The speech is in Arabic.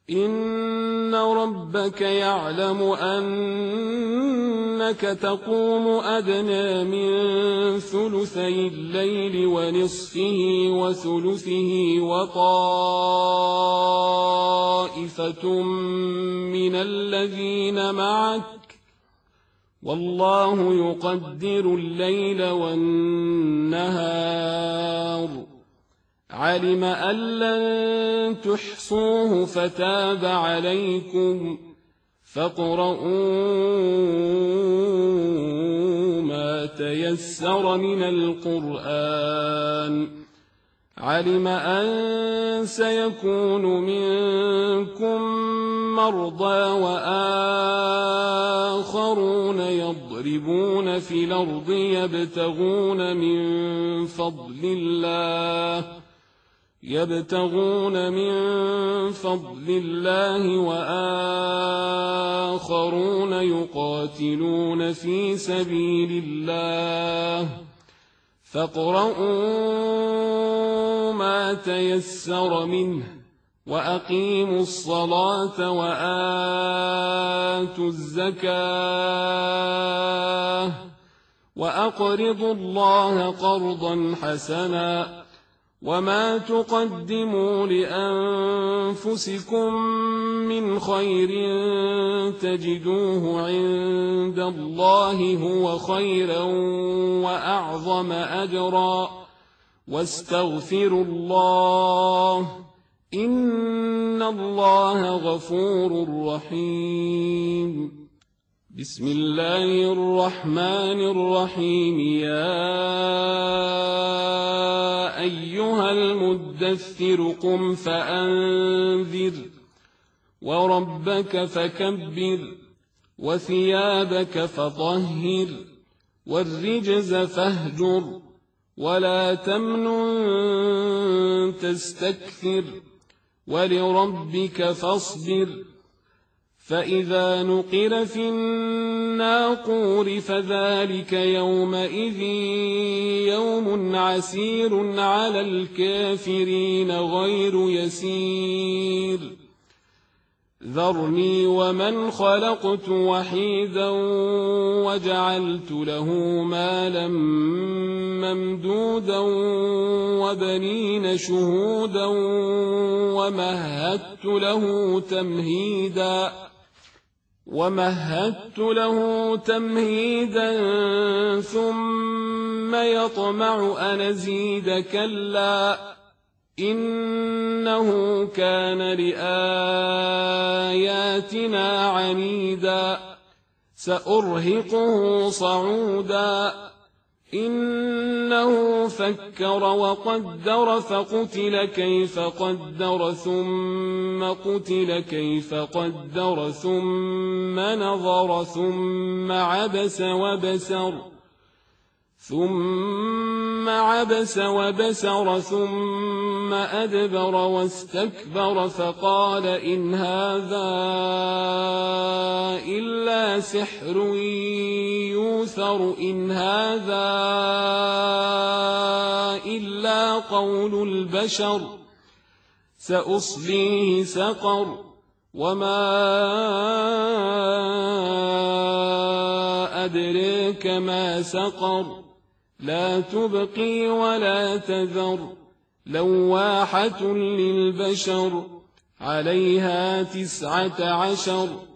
إن ربك يعلم أنك تقوم أدنى من ثلثي الليل ونصفه وثلثه وطائفة من الذين معك والله يقدر الليل والنهار علم أن لن تحصوه فتاب عليكم فاقرؤوا ما تيسر من القرآن علم أن سيكون منكم مرضى وآخرون يضربون في الأرض يبتغون من فضل الله وآخرون يقاتلون في سبيل الله فاقرؤوا ما تيسر منه وأقيموا الصلاة وآتوا الزكاة وأقرضوا الله قرضا حسنا وما تقدموا لأنفسكم من خير تجدوه عند الله هو خيرا وأعظم أجرا واستغفروا الله إن الله غفور رحيم بسم الله الرحمن الرحيم يا أيها المدثر قم فأنذر وربك فكبر وثيابك فطهر والرجز فاهجر ولا تمنن تستكثر ولربك فاصبر فإذا نقر في الناقور فذلك يومئذ يوم عسير على الكافرين غير يسير ذرني ومن خلقت وحيدا وجعلت له مالا ممدودا وبنين شهودا ومهدت له تمهيدا ثم يطمع أن أزيد كلا إنه كان لآياتنا عنيدا سأرهقه صعودا إنه فكر وقدر فقتل كيف قدر ثم قتل كيف قدر ثم نظر ثم عبس وبسر ثم أدبر واستكبر فقال إن هذا إلا سحر يوثر إن هذا إلا قول البشر سأصليه سقر وما أدريك ما سقر لا تبقي ولا تذر لواحة للبشر عليها 19